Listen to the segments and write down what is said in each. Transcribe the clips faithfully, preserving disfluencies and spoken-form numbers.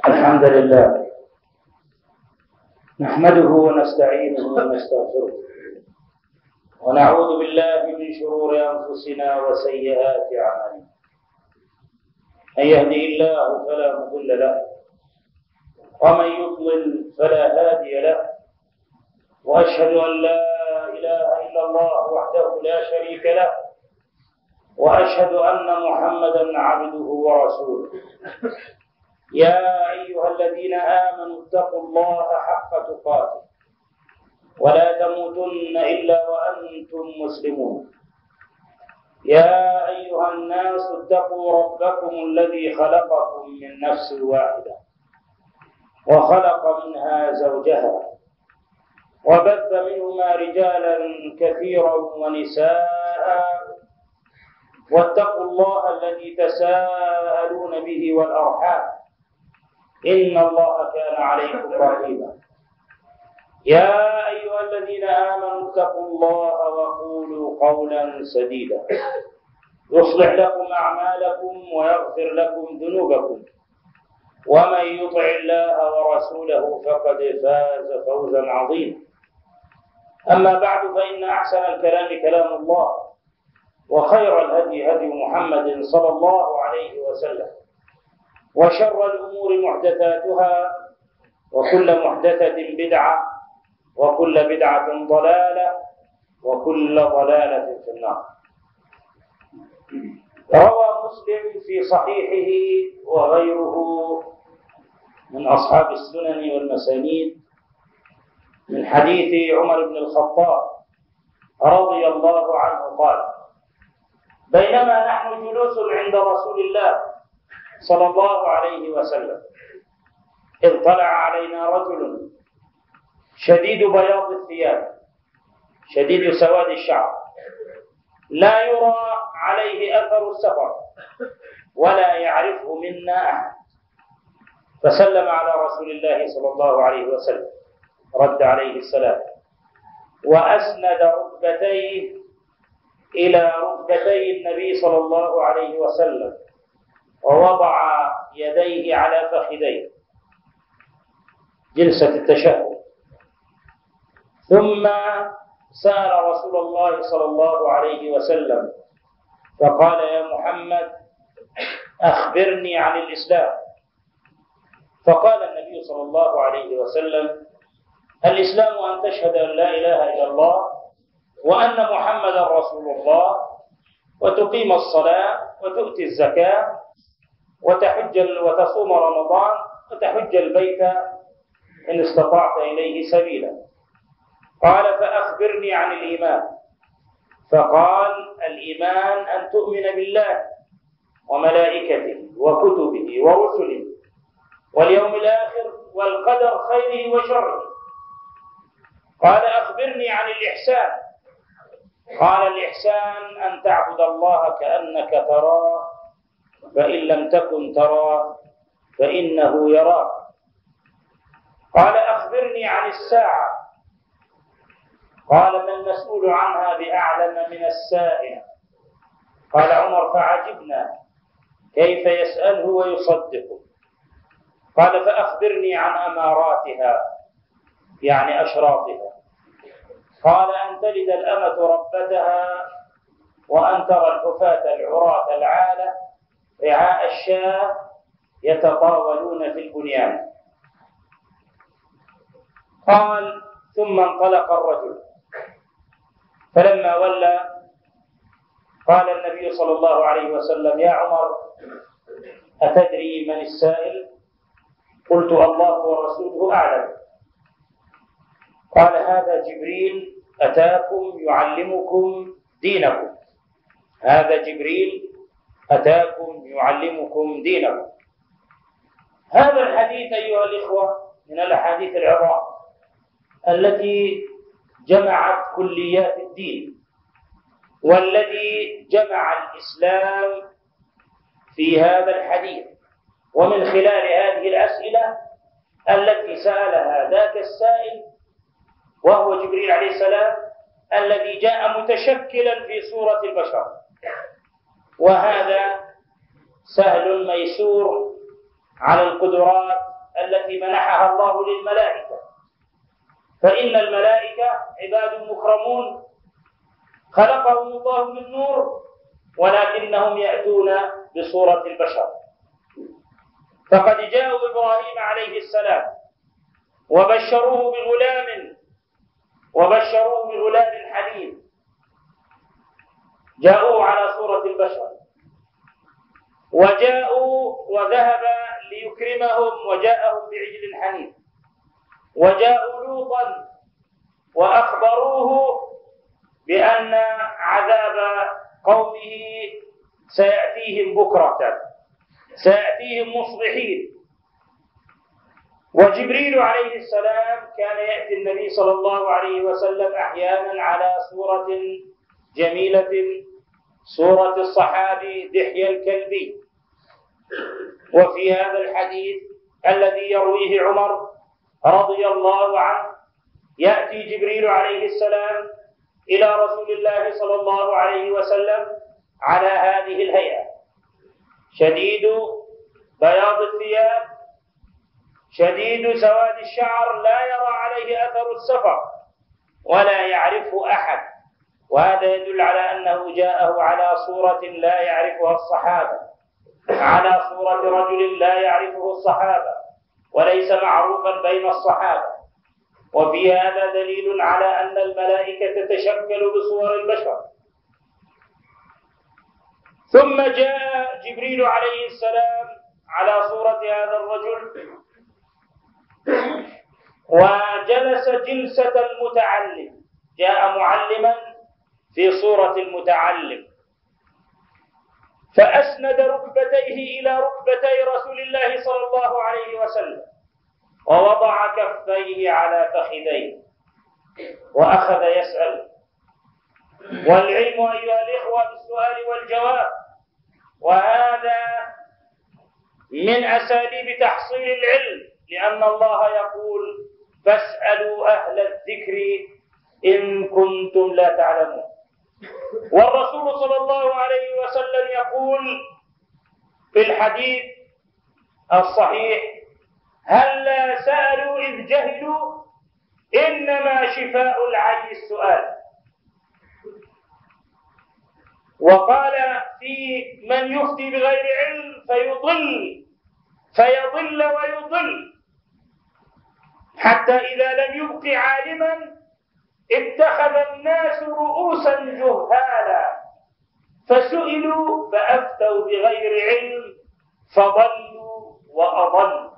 الحمد لله نحمده ونستعينه ونستغفره ونعوذ بالله من شرور أنفسنا وسيئات أعمالنا. من يهده الله فلا مضل له ومن يضلل فلا هادي له، وأشهد أن لا إله إلا الله وحده لا شريك له، وأشهد أن محمدا عبده ورسوله. يا أيها الذين آمنوا اتقوا الله حق تقاته ولا تموتن إلا وأنتم مسلمون. يا أيها الناس اتقوا ربكم الذي خلقكم من نفس واحدة وخلق منها زوجها وبث منهما رجالا كثيرا ونساء، واتقوا الله الذي تساءلون به والأرحام إن الله كان عليكم رقيبا. يا أيها الذين آمنوا اتقوا الله وقولوا قولا سديدا يصلح لكم أعمالكم ويغفر لكم ذنوبكم، ومن يطع الله ورسوله فقد فاز فوزا عظيما. أما بعد، فإن أحسن الكلام كلام الله، وخير الهدي هدي محمد صلى الله عليه وسلم، وشر الأمور محدثاتها، وكل محدثة بدعة، وكل بدعة ضلالة، وكل ضلالة في النار. روى مسلم في صحيحه وغيره من أصحاب السنن والمسانيد من حديث عمر بن الخطاب رضي الله عنه قال: بينما نحن جلوس عند رسول الله صلى الله عليه وسلم إذ طلع علينا رجل شديد بياض الثياب شديد سواد الشعر، لا يرى عليه أثر السفر ولا يعرفه منا أحد، فسلم على رسول الله صلى الله عليه وسلم، رد عليه السلام، وأسند ركبتيه إلى ركبتي النبي صلى الله عليه وسلم، ووضع يديه على فخذيه، جلسة التشهد. ثم سأل رسول الله صلى الله عليه وسلم فقال: يا محمد أخبرني عن الإسلام. فقال النبي صلى الله عليه وسلم: الإسلام أن تشهد أن لا إله إلا الله وأن محمدا رسول الله، وتقيم الصلاة، وتؤتي الزكاة، وتحج وتصوم رمضان، وتحج البيت إن استطعت إليه سبيلا. قال: فأخبرني عن الإيمان. فقال: الإيمان أن تؤمن بالله وملائكته وكتبه ورسله واليوم الآخر والقدر خيره وشره. قال: أخبرني عن الإحسان. قال: الإحسان أن تعبد الله كأنك تراه، فإن لم تكن تراه فإنه يراك. قال: أخبرني عن الساعة. قال: ما المسؤول عنها بأعلم من السائل. قال عمر: فعجبنا كيف يسأله ويصدقه. قال: فأخبرني عن أماراتها، يعني أشراطها. قال: أن تلد الأمة ربتها، وأن ترى الحفاة العراة العالة رعاء الشاة يتطاولون في البنيان. قال: ثم انطلق الرجل، فلما ولى قال النبي صلى الله عليه وسلم: يا عمر أتدري من السائل؟ قلت: الله ورسوله أعلم. قال: هذا جبريل أتاكم يعلمكم دينكم. هذا جبريل أتاكم يعلمكم دينكم. هذا الحديث أيها الإخوة من الأحاديث العظام التي جمعت كليات الدين، والذي جمع الإسلام في هذا الحديث. ومن خلال هذه الأسئلة التي سألها ذاك السائل، وهو جبريل عليه السلام الذي جاء متشكلا في صورة البشر، وهذا سهل ميسور على القدرات التي منحها الله للملائكة، فإن الملائكة عباد مكرمون خلقهم الله من نور، ولكنهم يأتون بصورة البشر. فقد جاءوا إبراهيم عليه السلام وبشروه بغلام وبشروه بغلام حليم، جاءوا على صورة البشر، وجاءوا وذهب ليكرمهم وجاءهم بعجل حنيف، وجاءوا لوطا وأخبروه بأن عذاب قومه سيأتيهم بكرة، سيأتيهم مصبحين. وجبريل عليه السلام كان يأتي النبي صلى الله عليه وسلم أحيانا على صورة جميلة، صورة الصحابي دحية الكلبي. وفي هذا الحديث الذي يرويه عمر رضي الله عنه يأتي جبريل عليه السلام إلى رسول الله صلى الله عليه وسلم على هذه الهيئة: شديد بياض الثياب، شديد سواد الشعر، لا يرى عليه أثر السفر ولا يعرفه أحد. وهذا يدل على أنه جاءه على صورة لا يعرفها الصحابة، على صورة رجل لا يعرفه الصحابة وليس معروفا بين الصحابة. وفي هذا دليل على أن الملائكة تتشكل بصور البشر. ثم جاء جبريل عليه السلام على صورة هذا الرجل وجلس جلسة المتعلم، جاء معلما في صورة المتعلم، فأسند ركبتيه إلى ركبتي رسول الله صلى الله عليه وسلم ووضع كفيه على فخذيه وأخذ يسأل. والعلم أيها الإخوة بالسؤال والجواب، وهذا من أساليب تحصيل العلم، لأن الله يقول: فاسألوا أهل الذكر إن كنتم لا تعلمون. والرسول صلى الله عليه وسلم يقول في الحديث الصحيح: هلا سألوا إذ جهلوا إنما شفاء العي السؤال. وقال في من يفتي بغير علم فيضل فيضل ويضل، حتى إذا لم يبق عالما اتخذ الناس رؤوسا جهالا فسئلوا فأفتوا بغير علم فضلوا وأضلوا.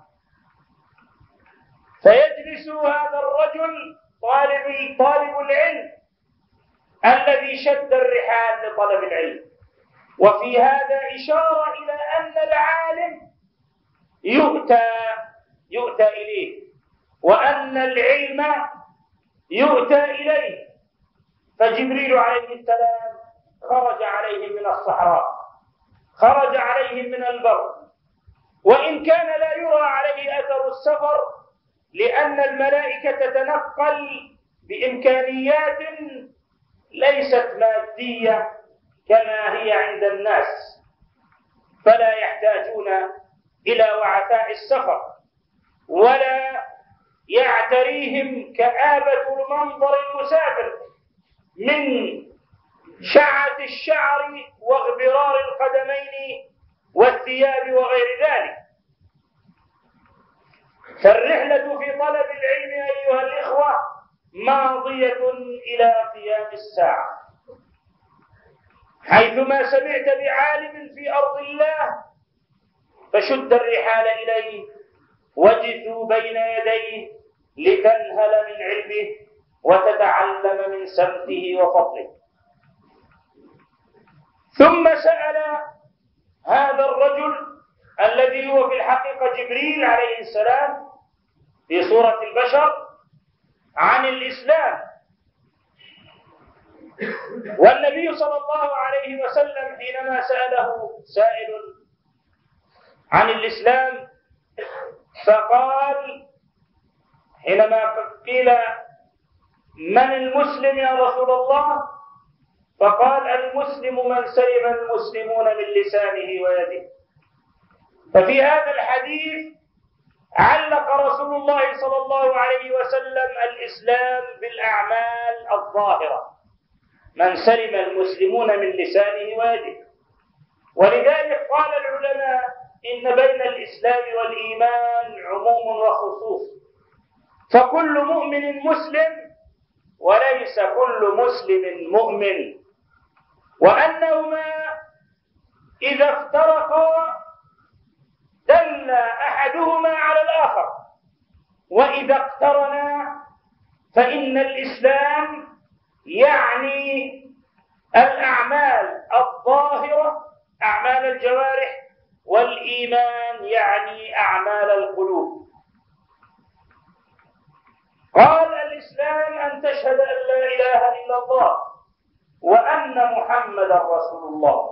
فيجلس هذا الرجل طالب طالب العلم الذي شد الرحال لطلب العلم. وفي هذا إشارة إلى أن العالم يؤتى يؤتى إليه، وأن العلم يؤتى إليه. فجبريل عليه السلام خرج عليهم من الصحراء، خرج عليهم من البر، وإن كان لا يرى عليه أثر السفر، لأن الملائكة تتنقل بإمكانيات ليست مادية كما هي عند الناس، فلا يحتاجون إلى وعثاء السفر ولا يعتريهم كآبة المنظر المسافر من شعة الشعر واغبرار القدمين والثياب وغير ذلك. فالرحلة في طلب العلم أيها الإخوة ماضية إلى قيام الساعة. حيثما سمعت بعالم في أرض الله فشد الرحال إليه واجثوا بين يديه لتنهل من علمه وتتعلم من سمته وفضله. ثم سأل هذا الرجل الذي هو في الحقيقة جبريل عليه السلام في صورة البشر عن الإسلام. والنبي صلى الله عليه وسلم حينما سأله سائل عن الإسلام فقال، حينما قيل من المسلم يا رسول الله؟ فقال: المسلم من سلم المسلمون من لسانه ويده. ففي هذا الحديث علق رسول الله صلى الله عليه وسلم الإسلام بالأعمال الظاهرة، من سلم المسلمون من لسانه ويده. ولذلك قال العلماء إن بين الإسلام والإيمان عموم وخصوص، فكل مؤمن مسلم وليس كل مسلم مؤمن، وأنهما إذا افترقا دل أحدهما على الآخر، وإذا اقترنا فإن الإسلام يعني الأعمال الظاهرة أعمال الجوارح، والإيمان يعني أعمال القلوب. قال الإسلام أن تشهد أن لا إله إلا الله وأن محمدا رسول الله،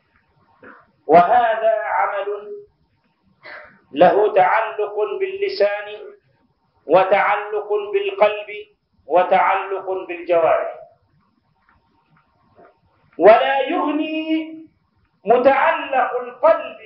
وهذا عمل له تعلق باللسان وتعلق بالقلب وتعلق بالجوارح، ولا يغني متعلق القلب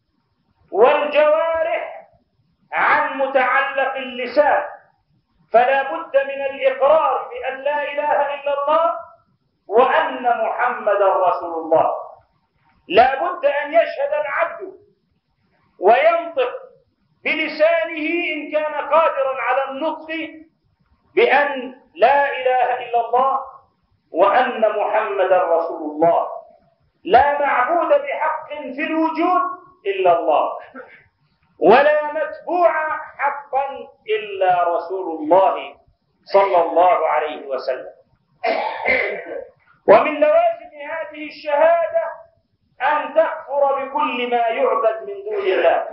والجوارح عن متعلق اللسان، فلا بد من الإقرار بأن لا إله إلا الله وأن محمدا رسول الله. لا بد أن يشهد العبد وينطق بلسانه إن كان قادرا على النطق بأن لا إله إلا الله وأن محمدا رسول الله، لا معبود بحق في الوجود إلا الله، ولا متبوع حقا إلا رسول الله صلى الله عليه وسلم. ومن لوازم هذه الشهادة أن تكفر بكل ما يعبد من دون الله،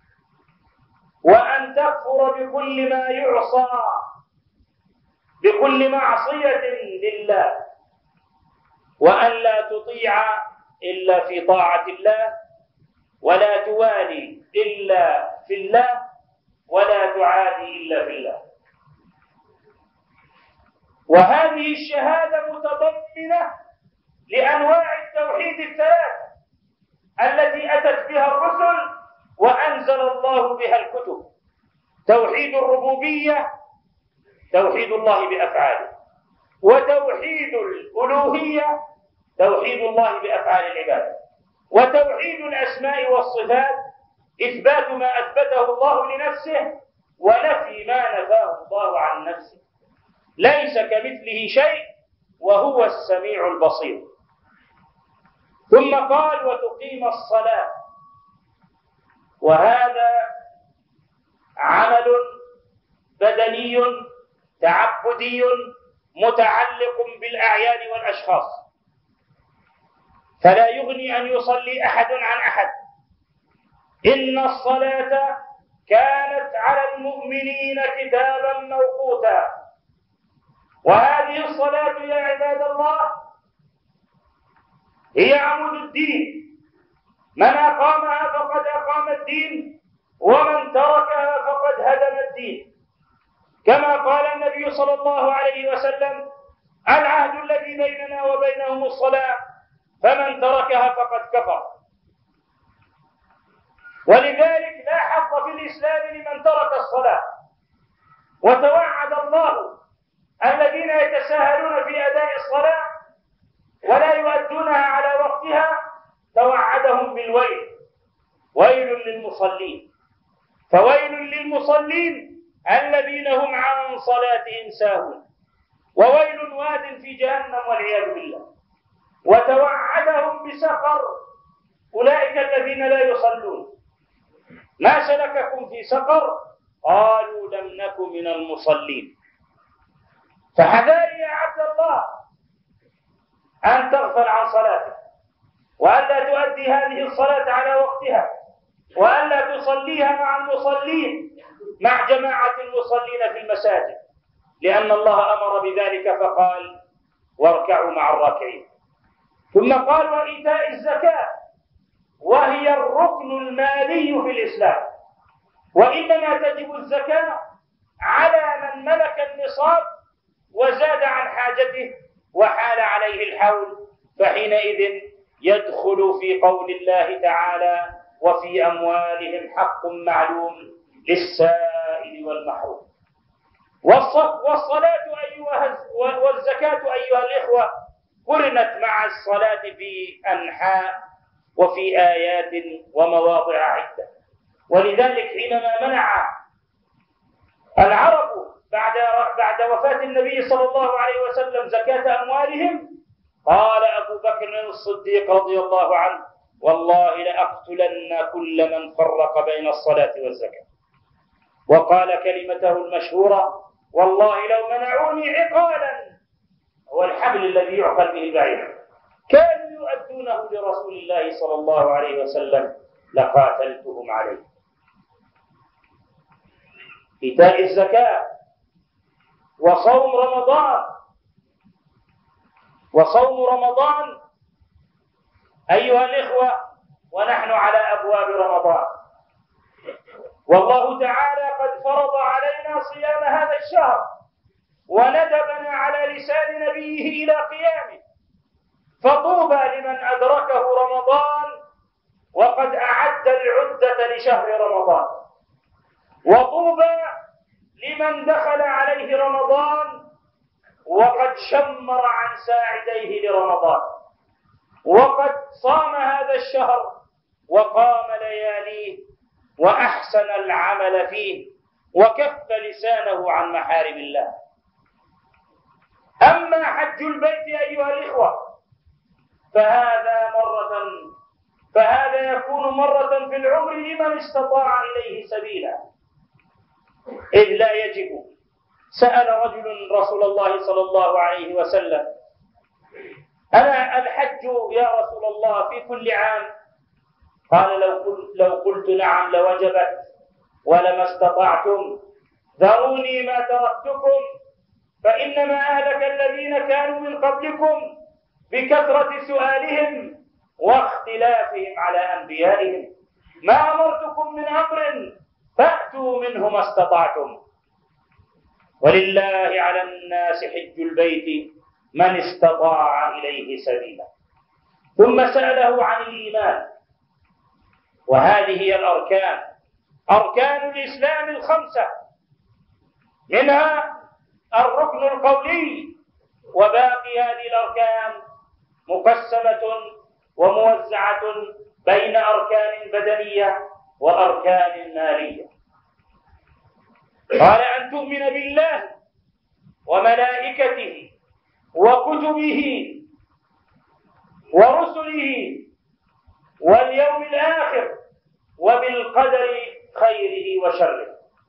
وأن تكفر بكل ما يعصى، بكل معصية لله، وأن لا تطيع إلا في طاعة الله، ولا توالي إلا في الله، ولا تعادي إلا في الله. وهذه الشهادة متضمنة لأنواع التوحيد الثلاثة التي أتت بها الرسل وأنزل الله بها الكتب: توحيد الربوبية، توحيد الله بأفعاله، وتوحيد الألوهية، توحيد الله بأفعال العباد، وتوحيد الأسماء والصفات، إثبات ما أثبته الله لنفسه ونفي ما نفاه الله عن نفسه، ليس كمثله شيء وهو السميع البصير. ثم قال: وتقيم الصلاة، وهذا عمل بدني تعبدي متعلق بالأعيان والأشخاص، فلا يغني أن يصلي أحد عن أحد. إن الصلاة كانت على المؤمنين كتابا موقوتا، وهذه الصلاة يا عباد الله هي عمود الدين، من أقامها فقد أقام الدين، ومن تركها فقد هدم الدين، كما قال النبي صلى الله عليه وسلم: العهد الذي بيننا وبينهم الصلاة، فمن تركها فقد كفر. ولذلك لا حظ في الإسلام لمن ترك الصلاة، وتوعد الله الذين يتساهلون في أداء الصلاة ولا يؤدونها على وقتها، توعدهم بالويل: ويل للمصلين. فويل للمصلين الذين هم عن صلاتهم ساهون، وويل واد في جهنم والعياذ بالله. وتوعدهم بسقر أولئك الذين لا يصلون. ما سلككم في سقر؟ قالوا لم نك من المصلين. فحذاري يا عبد الله أن تغفل عن صلاتك، وألا تؤدي هذه الصلاة على وقتها، وألا تصليها مع المصلين، مع جماعة المصلين في المساجد، لأن الله أمر بذلك فقال: واركعوا مع الراكعين. ثم قال: وإيتاء الزكاة، وهي الركن المالي في الإسلام، وإنما تجب الزكاة على من ملك النصاب وزاد عن حاجته وحال عليه الحول، فحينئذ يدخل في قول الله تعالى: وفي أموالهم حق معلوم للسائل والمحروم. والصلاة أيها والزكاة أيها الإخوة قرنت مع الصلاة في أنحاء وفي آيات ومواضع عدة، ولذلك حينما منع العرب بعد بعد وفاة النبي صلى الله عليه وسلم زكاة أموالهم، قال أبو بكر الصديق رضي الله عنه: والله لأقتلن كل من فرق بين الصلاة والزكاة. وقال كلمته المشهورة: والله لو منعوني عقالا، هو الحبل الذي يعقل به البعير، كانوا يؤدونه لرسول الله صلى الله عليه وسلم لقاتلتهم عليه. إيتاء الزكاة وصوم رمضان وصوم رمضان أيها الإخوة ونحن على أبواب رمضان، والله تعالى قد فرض علينا صيام هذا الشهر وندبنا على لسان نبيه إلى قيامه، فطوبى لمن أدركه رمضان وقد أعد العدة لشهر رمضان، وطوبى لمن دخل عليه رمضان وقد شمر عن ساعديه لرمضان، وقد صام هذا الشهر وقام لياليه وأحسن العمل فيه وكف لسانه عن محارم الله. أما حج البيت أيها الإخوة فهذا مرة فهذا يكون مرة في العمر لمن استطاع إليه سبيلا، إذ لا يجب. سأل رجل رسول الله صلى الله عليه وسلم: أنا الحج يا رسول الله في كل عام؟ قال: لو قلت, لو قلت نعم لوجبت ولما استطعتم، ذروني ما تركتكم، فإنما أهلك الذين كانوا من قبلكم بكثرة سؤالهم واختلافهم على أنبيائهم، ما أمرتكم من أمر فأتوا منه ما استطعتم، ولله على الناس حج البيت من استطاع إليه سبيلا. ثم سأله عن الإيمان، وهذه هي الأركان، أركان الإسلام الخمسة، منها الركن القولي، وباقي هذه الأركان مقسمة وموزعة بين أركان بدنية وأركان مالية. قال: أن تؤمن بالله وملائكته وكتبه ورسله واليوم الآخر وبالقدر خيره وشره.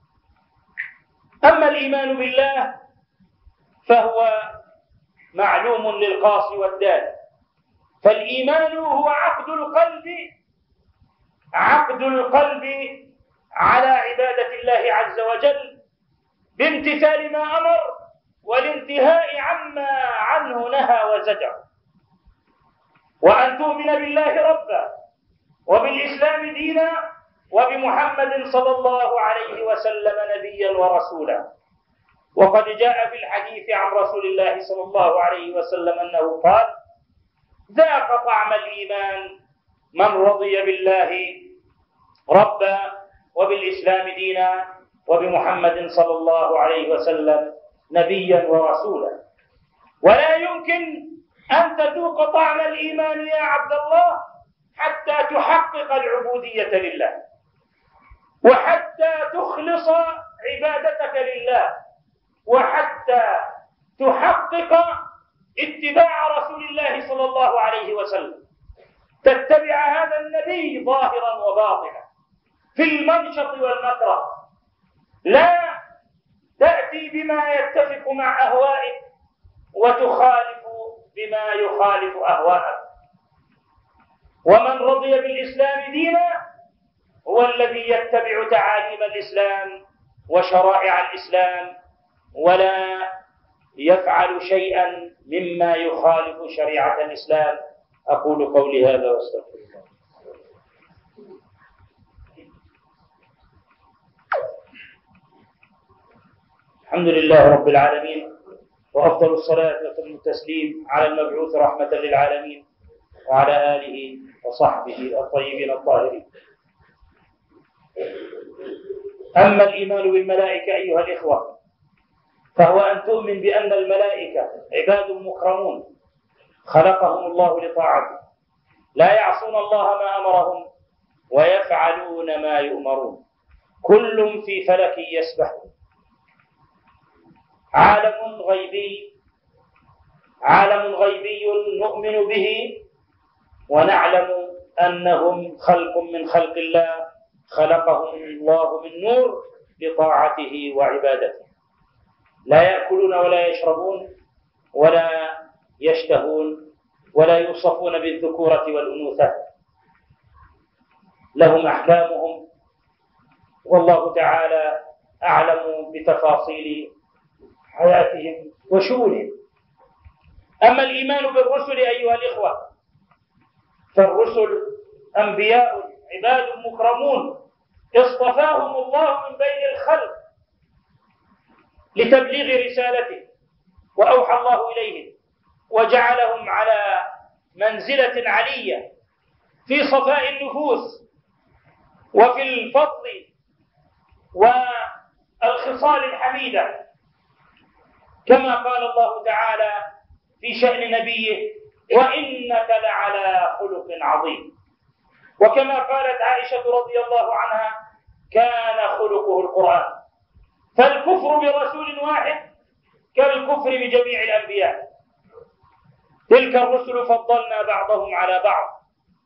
أما الإيمان بالله فهو معلوم للقاصي والدال، فالإيمان هو عقد القلب عقد القلب على عبادة الله عز وجل بامتثال ما أمر والانتهاء عما عنه نهى وزجر. وأن تؤمن بالله ربا وبالإسلام دينا وبمحمد صلى الله عليه وسلم نبيا ورسولا. وقد جاء في الحديث عن رسول الله صلى الله عليه وسلم أنه قال: ذاق طعم الإيمان من رضي بالله ربا وبالإسلام دينا وبمحمد صلى الله عليه وسلم نبيا ورسولا. ولا يمكن أن تذوق طعم الإيمان يا عبد الله حتى تحقق العبودية لله، وحتى تخلص عبادتك لله، وحتى تحقق اتباع رسول الله صلى الله عليه وسلم، تتبع هذا النبي ظاهرا وباطنا في المنشط والمكره، لا تأتي بما يتفق مع أهوائك وتخالف بما يخالف أهواءك. ومن رضي بالإسلام دينا هو الذي يتبع تعاليم الإسلام وشرائع الإسلام ولا يفعل شيئا مما يخالف شريعة الإسلام. أقول قولي هذا واستغفر الله. الحمد لله رب العالمين، وأفضل الصلاة وأتم التسليم على المبعوث رحمة للعالمين وعلى آله وصحبه الطيبين الطاهرين. أما الإيمان بالملائكة أيها الإخوة فهو أن تؤمن بأن الملائكة عباد مكرمون خلقهم الله لطاعته، لا يعصون الله ما أمرهم ويفعلون ما يؤمرون، كل في فلك يسبحون. عالم غيبي عالم غيبي نؤمن به ونعلم أنهم خلق من خلق الله خلقهم الله من نور لطاعته وعبادته، لا يأكلون ولا يشربون ولا يشتهون ولا يوصفون بالذكورة والأنوثة، لهم أحكامهم والله تعالى أعلم بتفاصيل حياتهم وشؤونهم. أما الإيمان بالرسل أيها الإخوة فالرسل أنبياء عباد مكرمون اصطفاهم الله من بين الخلق لتبليغ رسالته، وأوحى الله إليهم وجعلهم على منزلة علية في صفاء النفوس وفي الفضل والخصال الحميدة، كما قال الله تعالى في شأن نبيه: وإنك لعلى خلق عظيم. وكما قالت عائشة رضي الله عنها: كان خلقه القرآن. فالكفر برسول واحد كالكفر بجميع الأنبياء. تلك الرسل فضلنا بعضهم على بعض،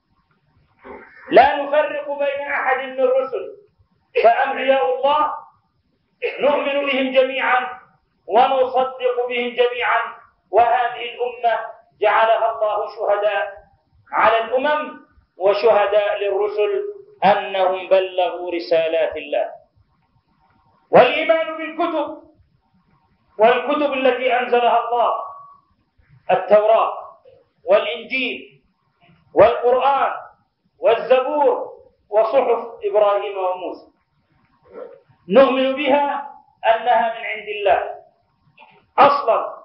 لا نفرق بين أحد من الرسل، فأنبياء الله نؤمن بهم جميعا ونصدق بهم جميعا، وهذه الأمة جعلها الله شهداء على الأمم وشهداء للرسل أنهم بلغوا رسالات الله. والإيمان بالكتب والكتب التي أنزلها الله: التوراة والإنجيل والقرآن والزبور وصحف إبراهيم وموسى، نؤمن بها أنها من عند الله أصلا،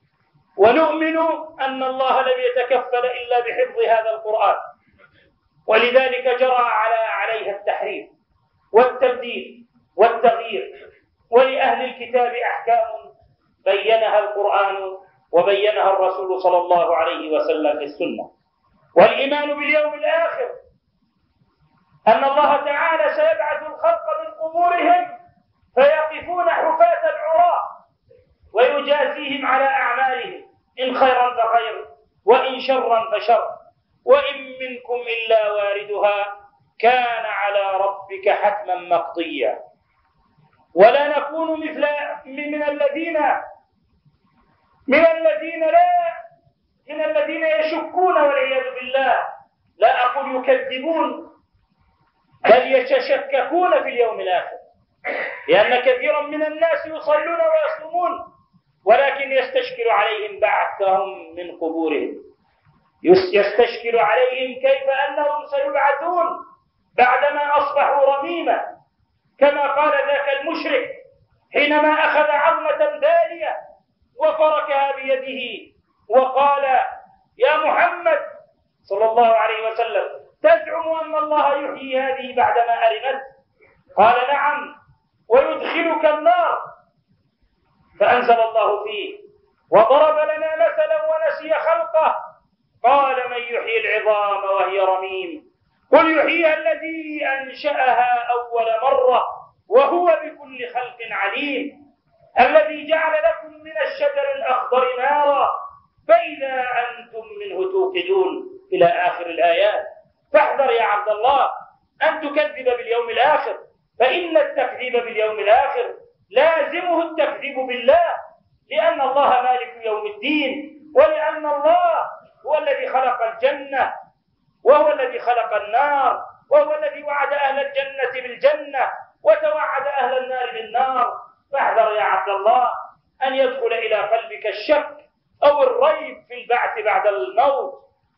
ونؤمن أن الله لم يتكفل إلا بحفظ هذا القرآن، ولذلك جرى على عليها التحريف والتبديل والتغيير، ولأهل الكتاب أحكام بينها القرآن وبينها الرسول صلى الله عليه وسلم في السنة. والإيمان باليوم الآخر أن الله تعالى سيبعث الخلق من قبورهم فيقفون حفاة العراة ويجازيهم على أعمالهم، إن خيرا فخير وإن شرا فشر، وإن منكم إلا واردها كان على ربك حتما مقضيا. ولا نكون مثل من الذين من الذين لا من الذين يشكون والعياذ بالله، لا أقول يكذبون بل يتشككون في اليوم الآخر، لأن كثيرا من الناس يصلون ويصومون ولكن يستشكل عليهم بعثهم من قبورهم، يستشكل عليهم كيف أنهم سيبعثون بعدما أصبحوا رميما، كما قال ذاك المشرك حينما أخذ عظمة بالية وفركها بيده وقال: يا محمد صلى الله عليه وسلم، تزعم أن الله يحيي هذه بعدما أرمت؟ قال: نعم، ويدخلك النار. فأنزل الله فيه: وضرب لنا مثلا ونسي خلقه، قال: من يحيي العظام وهي رميم؟ قل يحييها الذي أنشأها أول مرة وهو بكل خلق عليم، الذي جعل لكم من الشجر الأخضر نارا فإذا أنتم منه توقدون، إلى آخر الآيات. فاحذر يا عبد الله أن تكذب باليوم الآخر، فإن التكذيب باليوم الآخر لازمه التكذيب بالله، لأن الله مالك يوم الدين، ولأن الله هو الذي خلق الجنة وهو الذي خلق النار، وهو الذي وعد أهل الجنة بالجنة وتوعد أهل النار بالنار. فاحذر يا عبد الله أن يدخل إلى قلبك الشك أو الريب في البعث بعد الموت.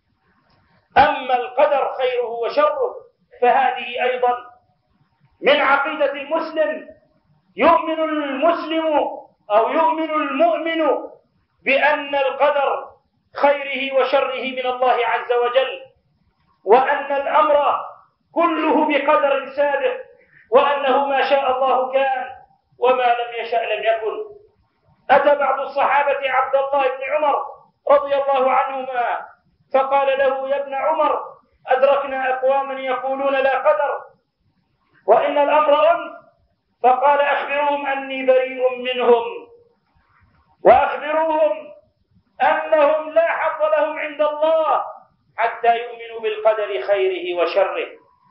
أما القدر خيره وشره فهذه أيضا من عقيدة المسلم. يؤمن المسلم أو يؤمن المؤمن بأن القدر خيره وشره من الله عز وجل، وأن الأمر كله بقدر سابق، وأنه ما شاء الله كان وما لم يشأ لم يكن. أتى بعض الصحابة عبد الله بن عمر رضي الله عنهما فقال له: يا ابن عمر، أدركنا أقواما يقولون لا قدر وإن الأمر أنف، فقال: أخبروهم أني بريء منهم، وأخبروهم أنهم لا حظ لهم عند الله حتى يؤمنوا بالقدر خيره وشره.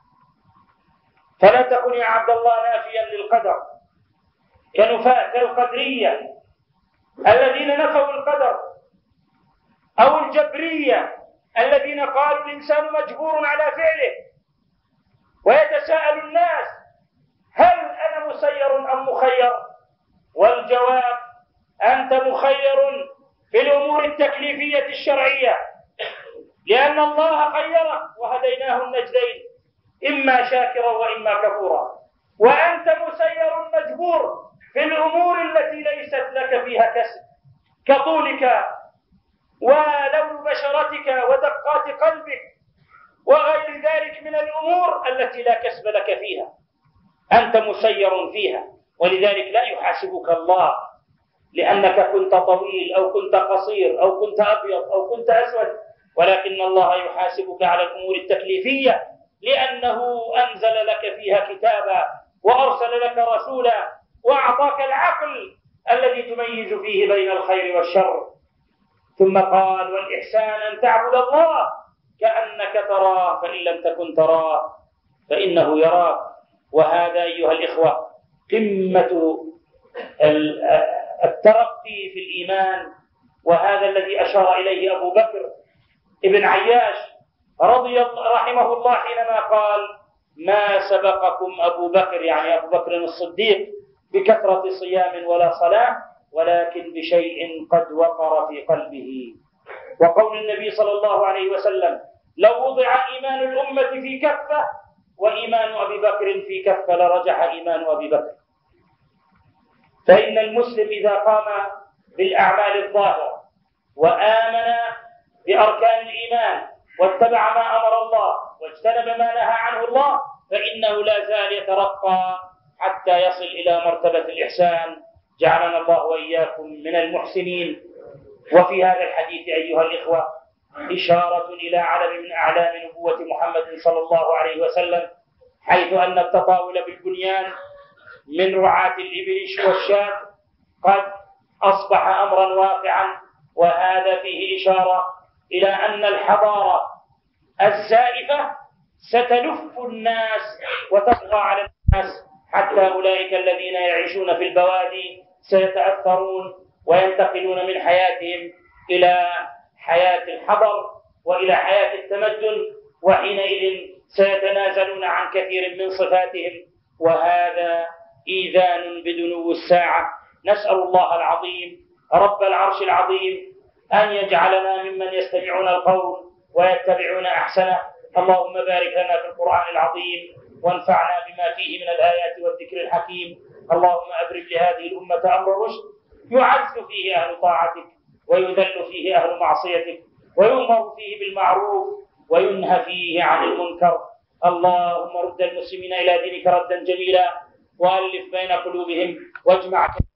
فلا تكن يا عبد الله نافيا للقدر كنفاة كالقدرية الذين نفوا القدر، أو الجبرية الذين قالوا الإنسان مجبور على فعله. ويتساءل الناس: هل أنا مسير أم مخير؟ والجواب: أنت مخير في الأمور التكليفية الشرعية، لأن الله خيرك وهديناه النجدين، إما شاكرا وإما كفورا. وأنت مسير مجبور في الأمور التي ليست لك فيها كسب، كطولك ولون بشرتك ودقات قلبك وغير ذلك من الأمور التي لا كسب لك فيها، أنت مسير فيها. ولذلك لا يحاسبك الله لأنك كنت طويل أو كنت قصير أو كنت أبيض أو كنت أسود، ولكن الله يحاسبك على الأمور التكليفية، لأنه أنزل لك فيها كتابا وأرسل لك رسولا وأعطاك العقل الذي تميز فيه بين الخير والشر. ثم قال: والإحسان أن تعبد الله كأنك تراه فإن لم تكن تراه فإنه يراك. وهذا أيها الإخوة قمة الترقي في الإيمان، وهذا الذي أشار إليه أبو بكر ابن عياش رضي الله رحمه الله حينما قال: ما سبقكم أبو بكر، يعني أبو بكر الصديق، بكثرة صيام ولا صلاة، ولكن بشيء قد وقر في قلبه. وقول النبي صلى الله عليه وسلم: لو وضع إيمان الأمة في كفة وإيمان أبي بكر في كفة لرجح إيمان أبي بكر. فإن المسلم إذا قام بالأعمال الظاهرة وآمن بأركان الإيمان واتبع ما أمر الله واجتنب ما نهى عنه الله، فإنه لا زال يترقى حتى يصل إلى مرتبة الإحسان. جعلنا الله وإياكم من المحسنين. وفي هذا الحديث أيها الإخوة إشارة إلى علم من أعلام نبوة محمد صلى الله عليه وسلم، حيث أن التطاول بالبنيان من رعاة الإبل والشاة قد أصبح أمرا واقعا. وهذا فيه إشارة إلى أن الحضارة الزائفة ستلف الناس وتطغى على الناس، حتى أولئك الذين يعيشون في البوادي سيتأثرون وينتقلون من حياتهم إلى حياة الحضر وإلى حياة التمدن، وحينئذ سيتنازلون عن كثير من صفاتهم، وهذا إيذان بدنو الساعة. نسأل الله العظيم رب العرش العظيم أن يجعلنا ممن يستمعون القول ويتبعون أحسنه. اللهم بارك لنا في القرآن العظيم وانفعنا بما فيه من الآيات والذكر الحكيم. اللهم أبرم لهذه الأمة أمر الرشد يعز فيه أهل طاعتك ويذل فيه أهل معصيتك ويؤمر فيه بالمعروف وينهى فيه عن المنكر. اللهم رد المسلمين إلى دينك ردا جميلا وألف بين قلوبهم واجمع